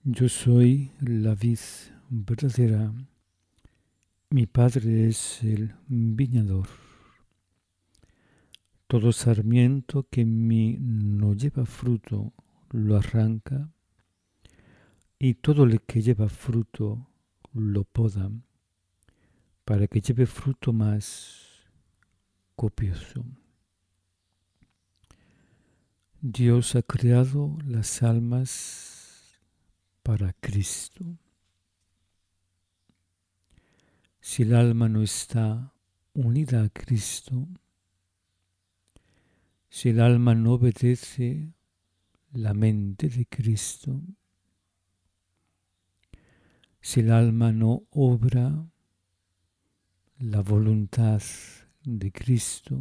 Yo soy la vid verdadera, mi Padre es el viñador. Todo sarmiento que en mí no lleva fruto lo arranca, y todo el que lleva fruto lo poda, para que lleve fruto más copioso. Dios ha creado las almas para Cristo. Si el alma no está unida a Cristo, si el alma no obedece la mente de Cristo, si el alma no obra la voluntad de Cristo,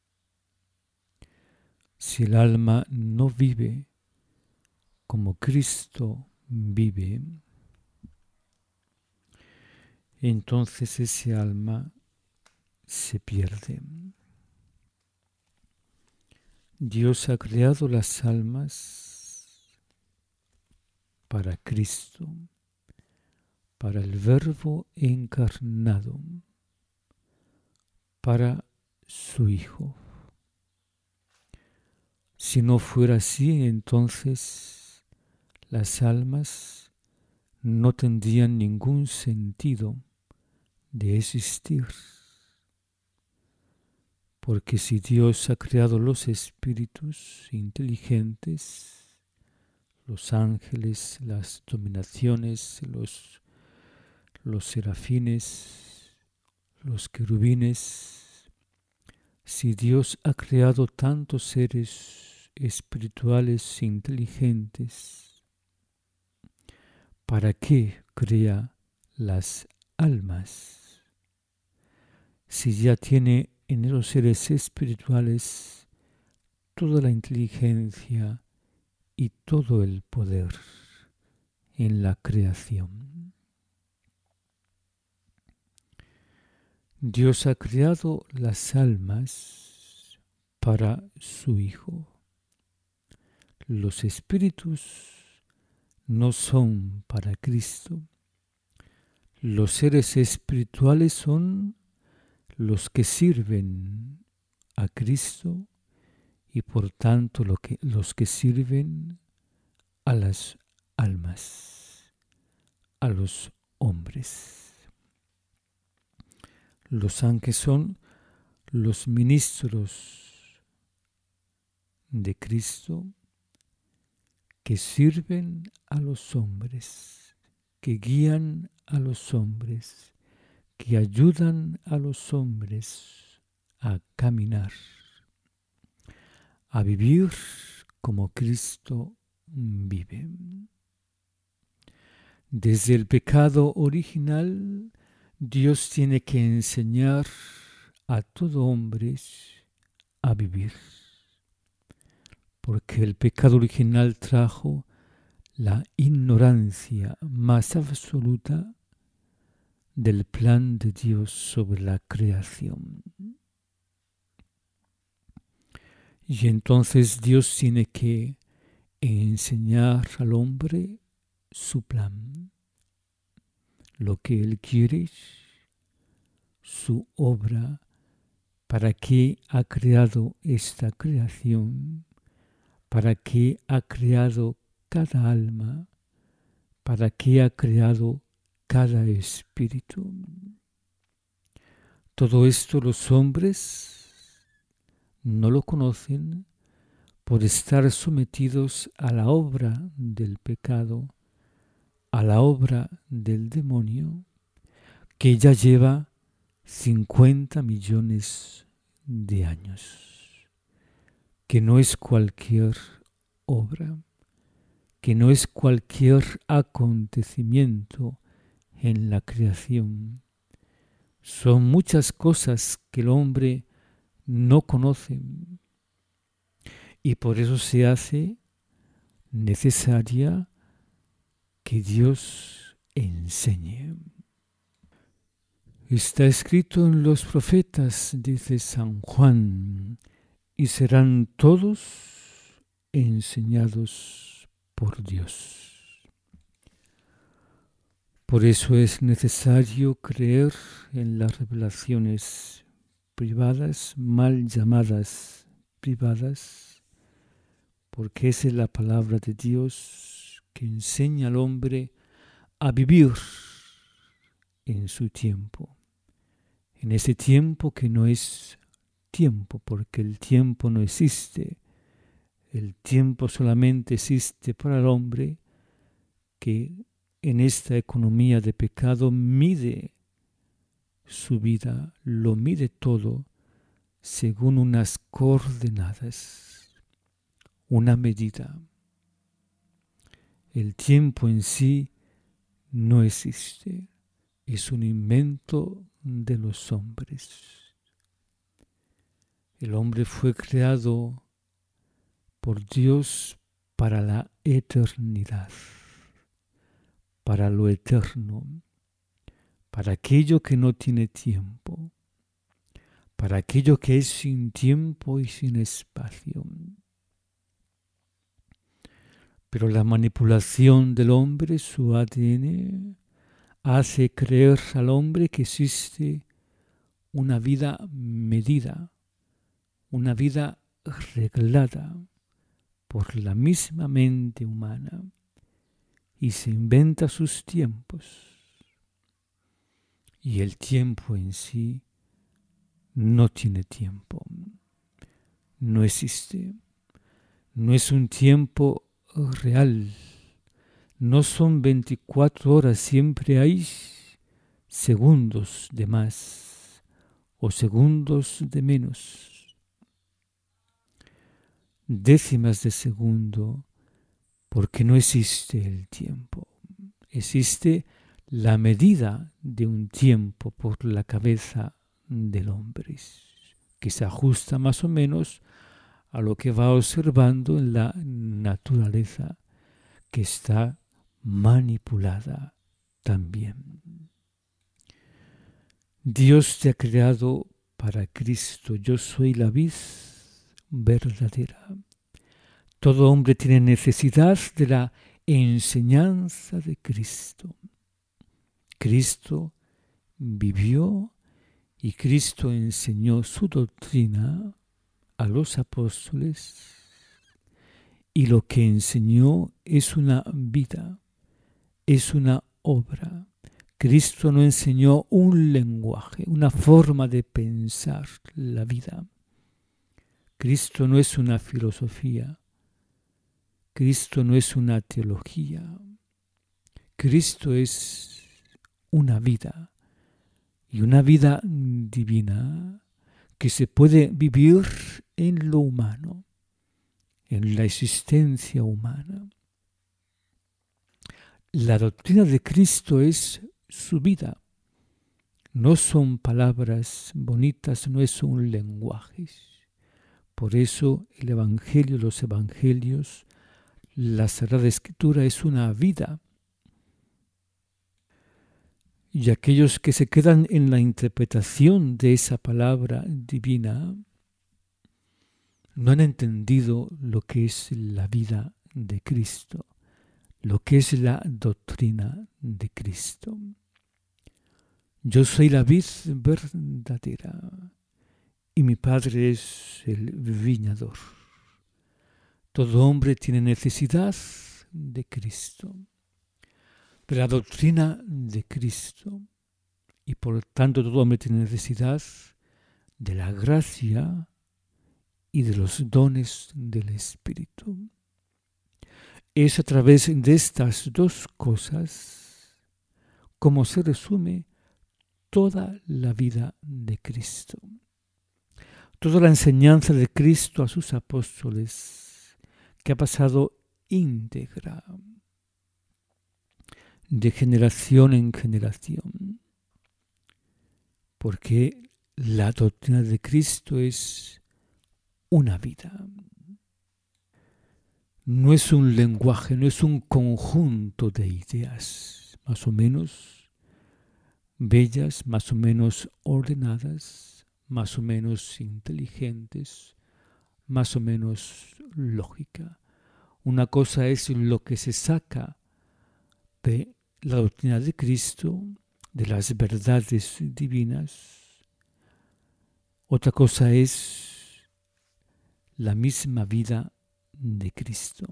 si el alma no vive como Cristo vive, entonces ese alma se pierde. Dios ha creado las almas para Cristo, para el Verbo encarnado, para su Hijo. Si no fuera así, entonces las almas no tendrían ningún sentido de existir. Porque si Dios ha creado los espíritus inteligentes, los ángeles, las dominaciones, los serafines, los querubines, si Dios ha creado tantos seres espirituales inteligentes, ¿para qué crea las almas? Si ya tiene en los seres espirituales toda la inteligencia y todo el poder en la creación. Dios ha creado las almas para su Hijo. Los espíritus no son para Cristo. Los seres espirituales son los que sirven a Cristo y por tanto los que sirven a las almas, a los hombres. Los ángeles son los ministros de Cristo que sirven a los hombres, que guían a los hombres, que ayudan a los hombres a caminar, a vivir como Cristo vive. Desde el pecado original, Dios tiene que enseñar a todo hombre a vivir, porque el pecado original trajo la ignorancia más absoluta del plan de Dios sobre la creación. Y entonces Dios tiene que enseñar al hombre su plan, lo que Él quiere, su obra, para qué ha creado esta creación, para qué ha creado cada alma, para qué ha creado cada espíritu. Todo esto los hombres no lo conocen por estar sometidos a la obra del pecado, a la obra del demonio, que ya lleva 50 millones de años, que no es cualquier obra, que no es cualquier acontecimiento en la creación. Son muchas cosas que el hombre no conoce y por eso se hace necesaria que Dios enseñe. Está escrito en los profetas, dice San Juan, y serán todos enseñados por Dios. Por eso es necesario creer en las revelaciones privadas, mal llamadas privadas, porque esa es la palabra de Dios que enseña al hombre a vivir en su tiempo, en ese tiempo que no es tiempo, porque el tiempo no existe. El tiempo solamente existe para el hombre que en esta economía de pecado mide su vida, lo mide todo según unas coordenadas, una medida. El tiempo en sí no existe, es un invento de los hombres. El hombre fue creado por Dios para la eternidad, para lo eterno, para aquello que no tiene tiempo, para aquello que es sin tiempo y sin espacio. Pero la manipulación del hombre, su ADN, hace creer al hombre que existe una vida medida, una vida reglada por la misma mente humana, y se inventa sus tiempos. Y el tiempo en sí no tiene tiempo, no existe, no es un tiempo real, no son 24 horas, siempre hay segundos de más o segundos de menos, décimas de segundo, porque no existe el tiempo, existe la medida de un tiempo por la cabeza del hombre, que se ajusta más o menos a lo que va observando en la naturaleza, que está manipulada también. Dios te ha creado para Cristo. Yo soy la vid verdadera. Todo hombre tiene necesidad de la enseñanza de Cristo. Cristo vivió y Cristo enseñó su doctrina a los apóstoles, y lo que enseñó es una vida, es una obra. Cristo no enseñó un lenguaje, una forma de pensar la vida. Cristo no es una filosofía. Cristo no es una teología. Cristo es una vida, y una vida divina que se puede vivir en lo humano, en la existencia humana. La doctrina de Cristo es su vida. No son palabras bonitas, no es un lenguaje. Por eso el Evangelio, los Evangelios, la Sagrada Escritura es una vida. Y aquellos que se quedan en la interpretación de esa palabra divina no han entendido lo que es la vida de Cristo, lo que es la doctrina de Cristo. Yo soy la vid verdadera y mi Padre es el viñador. Todo hombre tiene necesidad de Cristo, de la doctrina de Cristo, y por lo tanto todo hombre tiene necesidad de la gracia y de los dones del Espíritu. Es a través de estas dos cosas como se resume toda la vida de Cristo. Toda la enseñanza de Cristo a sus apóstoles, que ha pasado íntegra de generación en generación, porque la doctrina de Cristo es una vida. No es un lenguaje, no es un conjunto de ideas más o menos bellas, más o menos ordenadas, más o menos inteligentes, más o menos lógica. Una cosa es lo que se saca de la doctrina de Cristo, de las verdades divinas. Otra cosa es la misma vida de Cristo.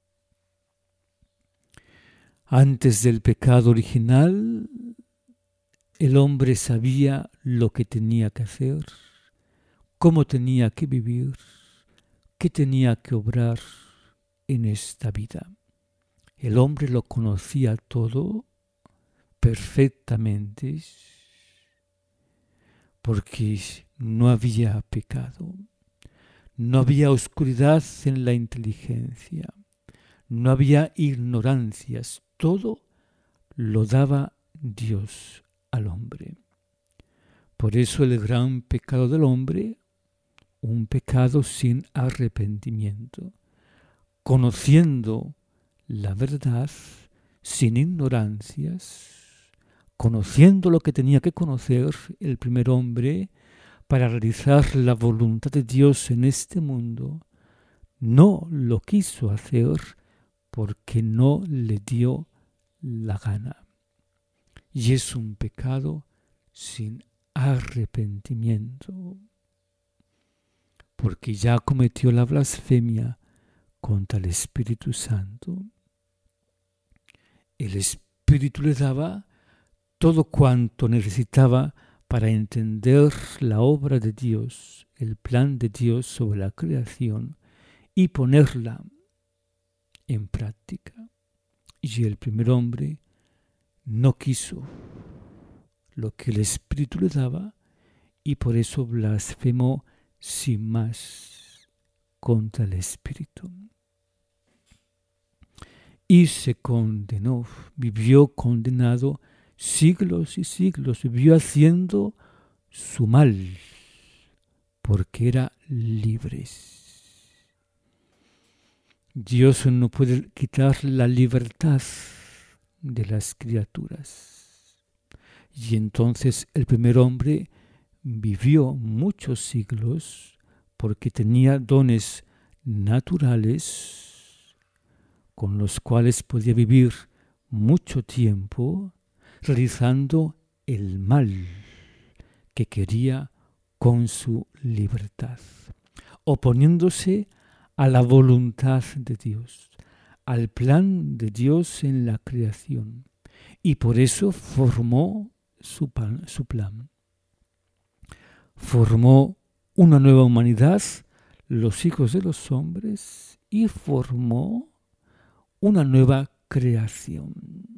Antes del pecado original, el hombre sabía lo que tenía que hacer, cómo tenía que vivir, qué tenía que obrar en esta vida. El hombre lo conocía todo perfectamente porque no había pecado, no había oscuridad en la inteligencia, no había ignorancias, todo lo daba Dios al hombre. Por eso el gran pecado del hombre, un pecado sin arrepentimiento, conociendo la verdad, sin ignorancias, conociendo lo que tenía que conocer el primer hombre para realizar la voluntad de Dios en este mundo, no lo quiso hacer porque no le dio la gana. Y es un pecado sin arrepentimiento, porque ya cometió la blasfemia contra el Espíritu Santo. El Espíritu le daba todo cuanto necesitaba para entender la obra de Dios, el plan de Dios sobre la creación y ponerla en práctica. Y el primer hombre no quiso lo que el Espíritu le daba y por eso blasfemó sin más contra el Espíritu. Y se condenó, vivió condenado siglos y siglos, vivió haciendo su mal, porque era libre. Dios no puede quitar la libertad de las criaturas. Y entonces el primer hombre vivió muchos siglos porque tenía dones naturales con los cuales podía vivir mucho tiempo realizando el mal que quería con su libertad, oponiéndose a la voluntad de Dios, al plan de Dios en la creación, y por eso formó su plan. Formó una nueva humanidad, los hijos de los hombres, y formó una nueva creación.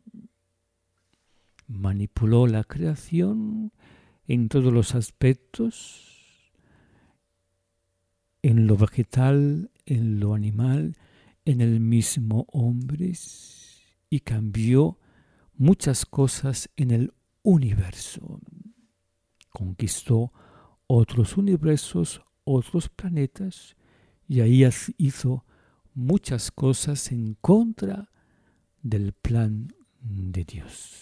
Manipuló la creación en todos los aspectos, en lo vegetal, en lo animal, en el mismo hombre, y cambió muchas cosas en el universo. Conquistó otros universos, otros planetas, y ahí hizo muchas cosas en contra del plan de Dios.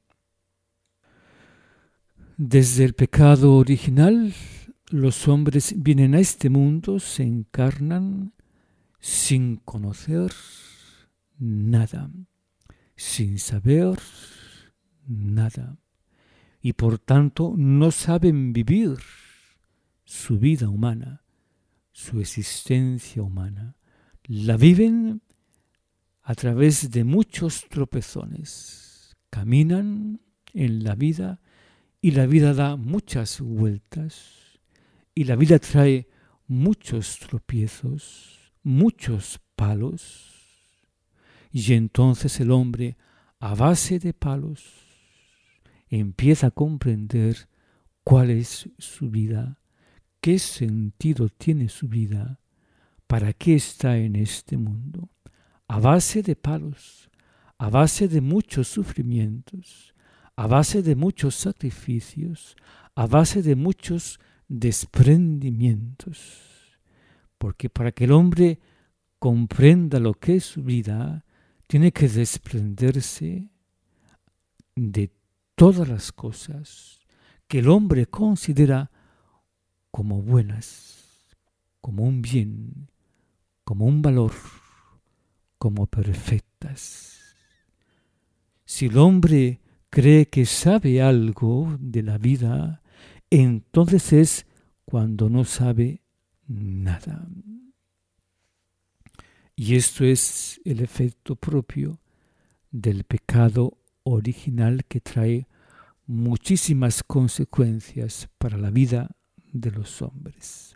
Desde el pecado original, los hombres vienen a este mundo, se encarnan sin conocer nada, sin saber nada, y por tanto no saben vivir su vida humana, su existencia humana. La viven a través de muchos tropezones. Caminan en la vida y la vida da muchas vueltas y la vida trae muchos tropiezos, muchos palos. Y entonces el hombre, a base de palos, empieza a comprender cuál es su vida, qué sentido tiene su vida, para qué está en este mundo. A base de palos, a base de muchos sufrimientos, a base de muchos sacrificios, a base de muchos desprendimientos. Porque para que el hombre comprenda lo que es su vida, tiene que desprenderse de todas las cosas que el hombre considera como buenas, como un bien, como un valor, como perfectas. Si el hombre cree que sabe algo de la vida, entonces es cuando no sabe nada. Y esto es el efecto propio del pecado original, que trae muchísimas consecuencias para la vida de los hombres.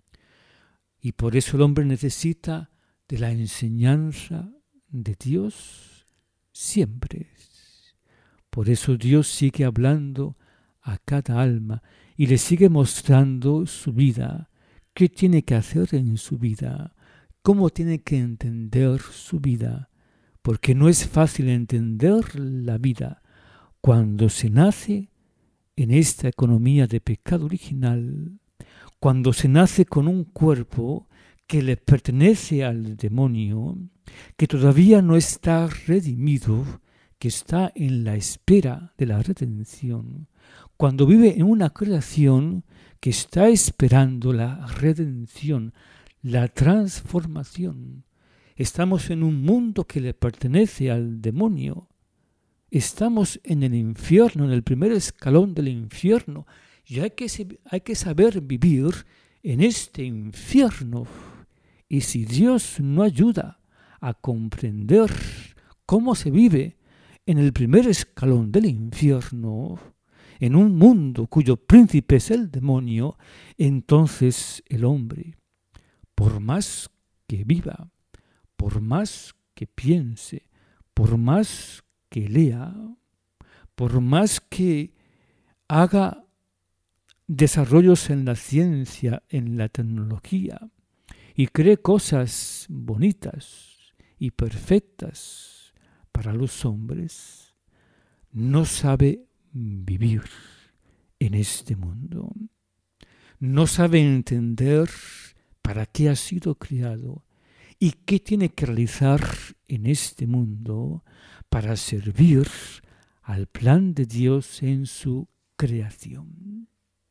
Y por eso el hombre necesita de la enseñanza de Dios siempre. Por eso Dios sigue hablando a cada alma y le sigue mostrando su vida, qué tiene que hacer en su vida, cómo tiene que entender su vida, porque no es fácil entender la vida cuando se nace en esta economía de pecado original, cuando se nace con un cuerpo que le pertenece al demonio, que todavía no está redimido, que está en la espera de la redención, cuando vive en una creación que está esperando la redención, la transformación. Estamos en un mundo que le pertenece al demonio. Estamos en el infierno, en el primer escalón del infierno, y hay que saber vivir en este infierno. Y si Dios no ayuda a comprender cómo se vive en el primer escalón del infierno, en un mundo cuyo príncipe es el demonio, entonces el hombre, por más que viva, por más que piense, por más que lea, por más que haga desarrollos en la ciencia, en la tecnología, y cree cosas bonitas y perfectas para los hombres, no sabe vivir en este mundo. No sabe entender para qué ha sido creado y qué tiene que realizar en este mundo para servir al plan de Dios en su creación.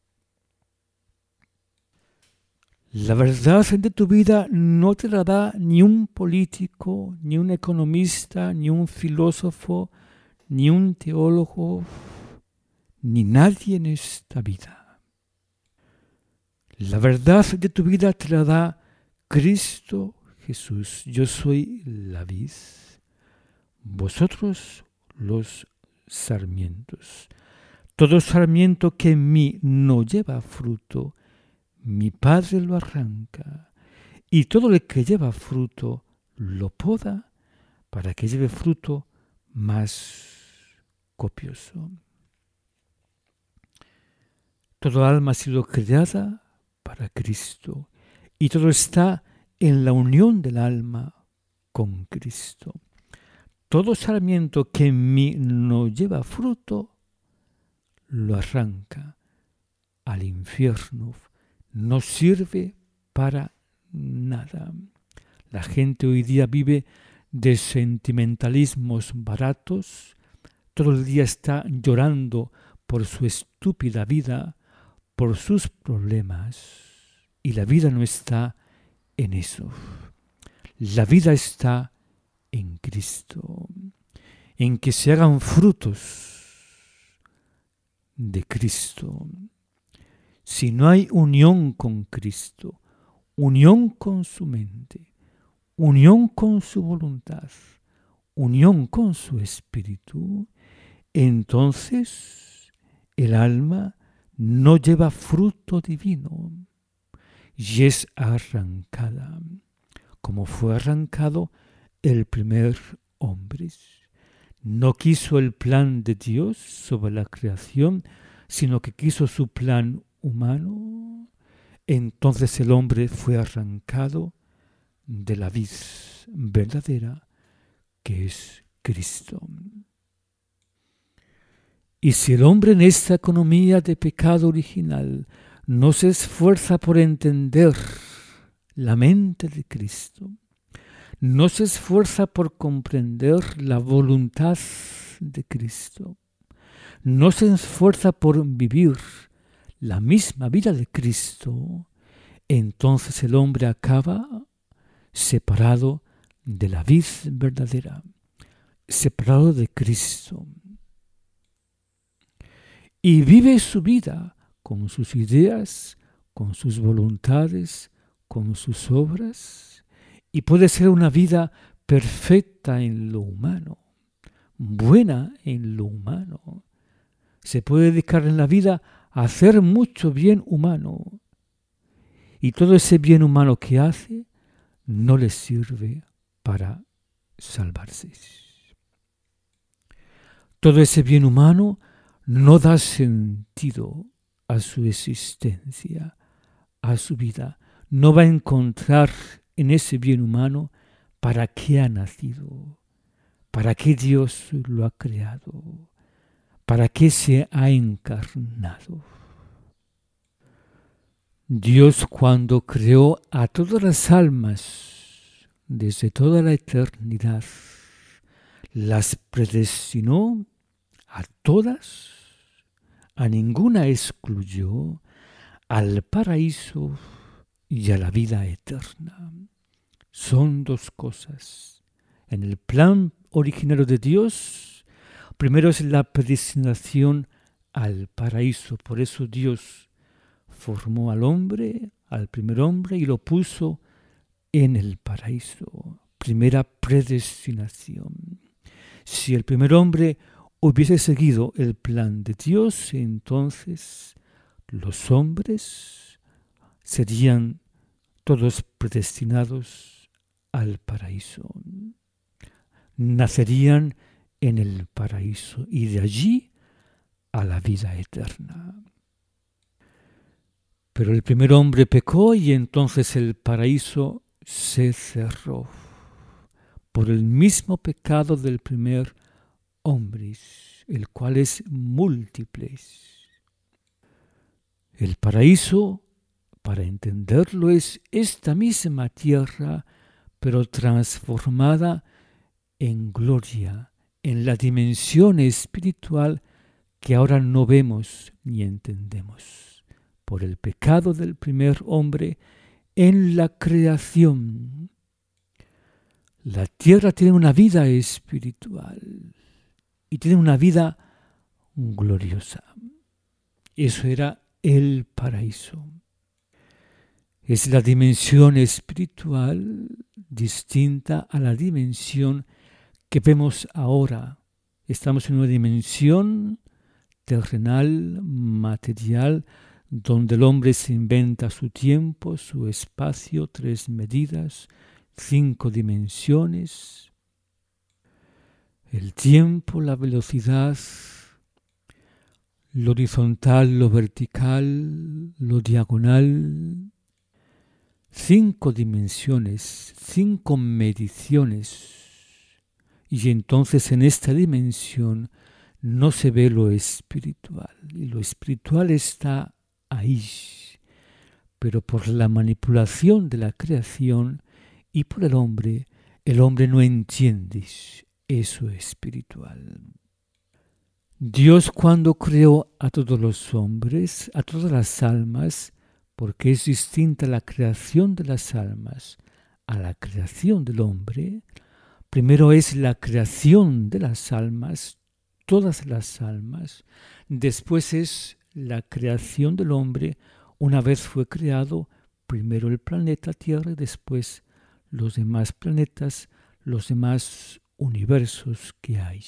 La verdad de tu vida no te la da ni un político, ni un economista, ni un filósofo, ni un teólogo, ni nadie en esta vida. La verdad de tu vida te la da Cristo Jesús. Yo soy la vid, vosotros los sarmientos. Todo sarmiento que en mí no lleva fruto, mi Padre lo arranca, y todo el que lleva fruto lo poda para que lleve fruto más copioso. Toda alma ha sido creada para Cristo y todo está en la unión del alma con Cristo. Todo sarmiento que en mí no lleva fruto lo arranca al infierno. No sirve para nada. La gente hoy día vive de sentimentalismos baratos, todo el día está llorando por su estúpida vida, por sus problemas, y la vida no está en eso. La vida está en Cristo, en que se hagan frutos de Cristo. Si no hay unión con Cristo, unión con su mente, unión con su voluntad, unión con su espíritu, entonces el alma no lleva fruto divino y es arrancada, como fue arrancado el primer hombre. No quiso el plan de Dios sobre la creación, sino que quiso su plan humano. Entonces el hombre fue arrancado de la vid verdadera, que es Cristo. Y si el hombre en esta economía de pecado original no se esfuerza por entender la mente de Cristo, no se esfuerza por comprender la voluntad de Cristo, no se esfuerza por vivir la misma vida de Cristo, entonces el hombre acaba separado de la vid verdadera. separado de Cristo. Y vive su vida con sus ideas, con sus voluntades, con sus obras. Y puede ser una vida perfecta en lo humano, buena en lo humano. Se puede dedicar en la vida a hacer mucho bien humano. Y todo ese bien humano que hace no le sirve para salvarse. Todo ese bien humano no da sentido a su existencia, a su vida. No va a encontrar en ese bien humano para qué ha nacido, para qué Dios lo ha creado, para qué se ha encarnado. Dios, cuando creó a todas las almas desde toda la eternidad, las predestinó a todas, a ninguna excluyó, al paraíso y a la vida eterna. Son dos cosas. En el plan originario de Dios, primero es la predestinación al paraíso. Por eso Dios formó al hombre, al primer hombre, y lo puso en el paraíso. Primera predestinación. Si el primer hombre hubiese seguido el plan de Dios, entonces los hombres serían todos predestinados al paraíso. Nacerían en el paraíso y de allí a la vida eterna. Pero el primer hombre pecó y entonces el paraíso se cerró por el mismo pecado del primer hombre, el cual es múltiple. El paraíso, para entenderlo, es esta misma tierra, pero transformada en gloria, en la dimensión espiritual que ahora no vemos ni entendemos. Por el pecado del primer hombre en la creación. La tierra tiene una vida espiritual y tiene una vida gloriosa. Eso era el paraíso. Es la dimensión espiritual distinta a la dimensión que vemos ahora. Estamos en una dimensión terrenal, material, donde el hombre se inventa su tiempo, su espacio, 3 medidas, 5 dimensiones, el tiempo, la velocidad, lo horizontal, lo vertical, lo diagonal, 5 dimensiones, 5 mediciones. Y entonces en esta dimensión no se ve lo espiritual. Y lo espiritual está ahí. Pero por la manipulación de la creación y por el hombre no entiende eso espiritual. Dios, cuando creó a todos los hombres, a todas las almas, porque es distinta la creación de las almas a la creación del hombre, primero es la creación de las almas, todas las almas, después es la creación del hombre. Una vez fue creado, primero el planeta Tierra y después los demás planetas, los demás universos que hay.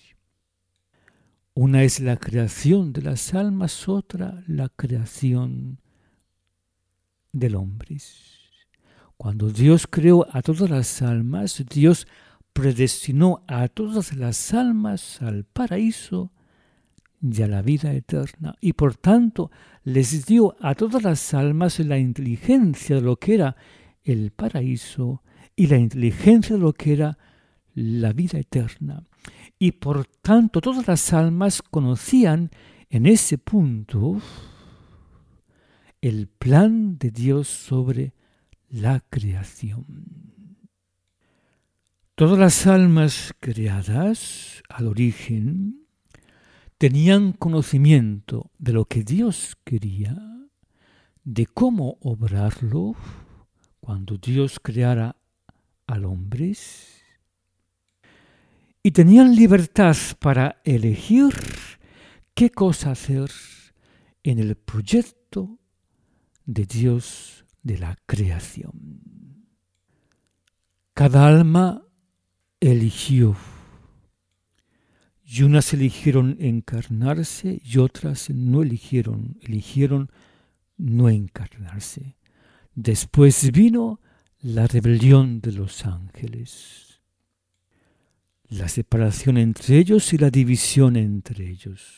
Una es la creación de las almas, otra la creación del hombre. Cuando Dios creó a todas las almas, Dios predestinó a todas las almas al paraíso y a la vida eterna. Y por tanto les dio a todas las almas la inteligencia de lo que era el paraíso y la inteligencia de lo que era la vida eterna. Y por tanto todas las almas conocían en ese punto el plan de Dios sobre la creación. Todas las almas creadas al origen tenían conocimiento de lo que Dios quería, de cómo obrarlo cuando Dios creara al hombre. y tenían libertad para elegir qué cosa hacer en el proyecto de Dios de la creación. Cada alma eligió, y unas eligieron encarnarse y otras no eligieron no encarnarse. Después vino la rebelión de los ángeles, la separación entre ellos y la división entre ellos.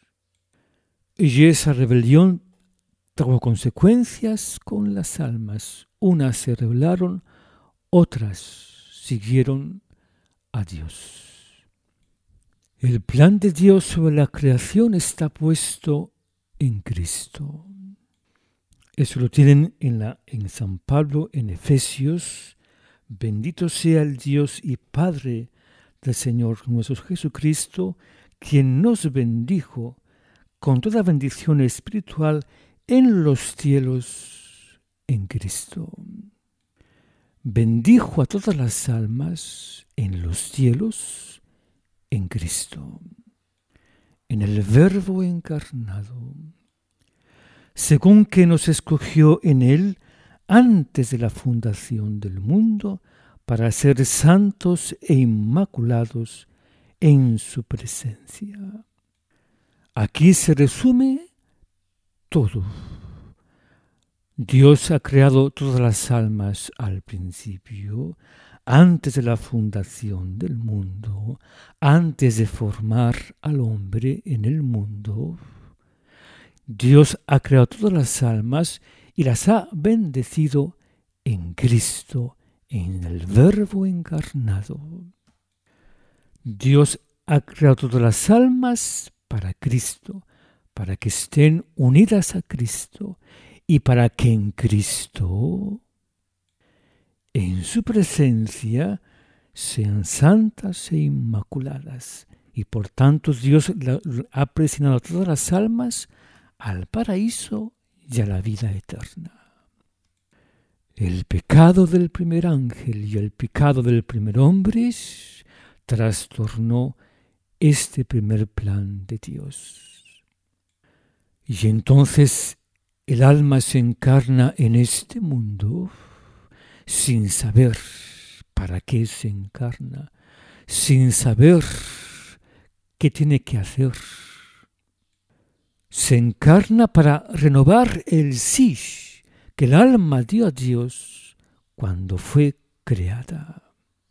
Y esa rebelión trajo consecuencias con las almas. Unas se rebelaron, otras siguieron a Dios. El plan de Dios sobre la creación está puesto en Cristo. Eso lo tienen en San Pablo, en Efesios. Bendito sea el Dios y Padre del Señor nuestro Jesucristo, quien nos bendijo con toda bendición espiritual en los cielos en Cristo. Bendijo a todas las almas en los cielos en Cristo, en el Verbo encarnado, según que nos escogió en Él antes de la fundación del mundo para ser santos e inmaculados en su presencia. Aquí se resume todo. Dios ha creado todas las almas al principio, antes de la fundación del mundo, antes de formar al hombre en el mundo. Dios ha creado todas las almas y las ha bendecido en Cristo, en el Verbo encarnado. Dios ha creado todas las almas para Cristo, para que estén unidas a Cristo y para que en Cristo, en su presencia, sean santas e inmaculadas. Y por tanto Dios ha predestinado a todas las almas al paraíso y a la vida eterna. El pecado del primer ángel y el pecado del primer hombre trastornó este primer plan de Dios. Y entonces el alma se encarna en este mundo sin saber para qué se encarna, sin saber qué tiene que hacer. Se encarna para renovar el sí que el alma dio a Dios cuando fue creada.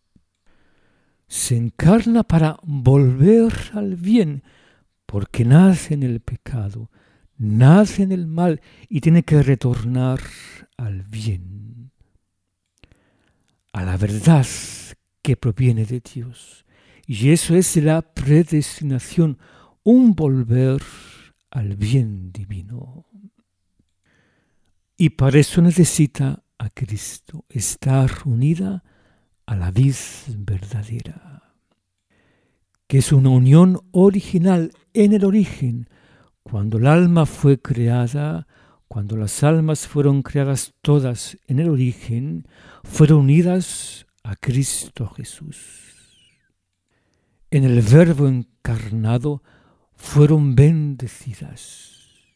Se encarna para volver al bien, porque nace en el pecado, nace en el mal y tiene que retornar al bien, a la verdad que proviene de Dios. Y eso es la predestinación, un volver al bien divino. Y para eso necesita a Cristo, estar unida a la vid verdadera, que es una unión original en el origen. Cuando el alma fue creada, cuando las almas fueron creadas todas en el origen, fueron unidas a Cristo Jesús. En el Verbo encarnado fueron bendecidas.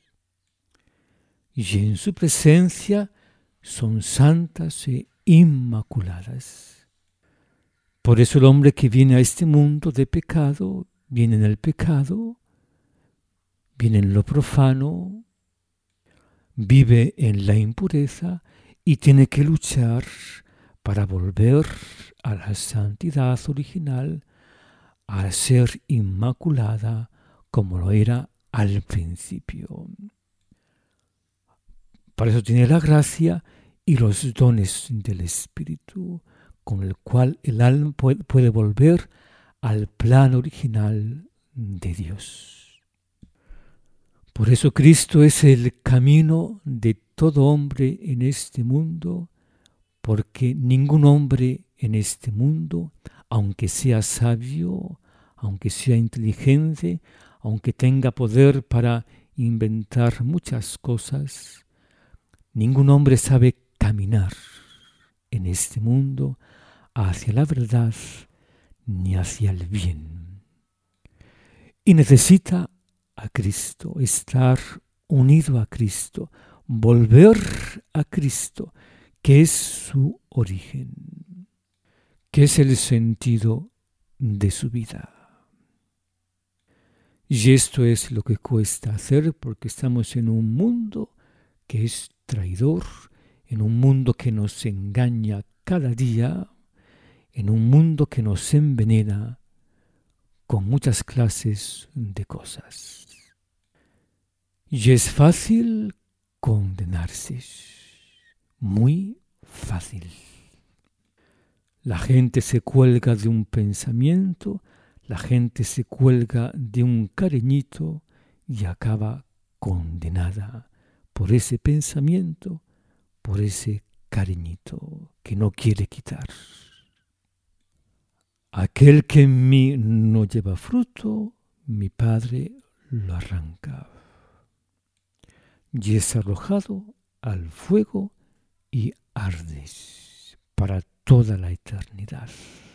Y en su presencia son santas e inmaculadas. Por eso el hombre que viene a este mundo de pecado, viene en el pecado, viene en lo profano, vive en la impureza y tiene que luchar para volver a la santidad original, a ser inmaculada como lo era al principio. Para eso tiene la gracia y los dones del Espíritu, con el cual el alma puede volver al plan original de Dios. Por eso Cristo es el camino de todo hombre en este mundo, porque ningún hombre en este mundo, aunque sea sabio, aunque sea inteligente, aunque tenga poder para inventar muchas cosas, ningún hombre sabe caminar en este mundo hacia la verdad, ni hacia el bien. Y necesita a Cristo, estar unido a Cristo, volver a Cristo, que es su origen, que es el sentido de su vida. Y esto es lo que cuesta hacer porque estamos en un mundo que es traidor, en un mundo que nos engaña cada día, en un mundo que nos envenena con muchas clases de cosas. Y es fácil condenarse, muy fácil. La gente se cuelga de un pensamiento, la gente se cuelga de un cariñito y acaba condenada por ese pensamiento, por ese cariñito que no quiere quitar. Aquel que en mí no lleva fruto, mi Padre lo arranca. Y es arrojado al fuego y arde para toda la eternidad.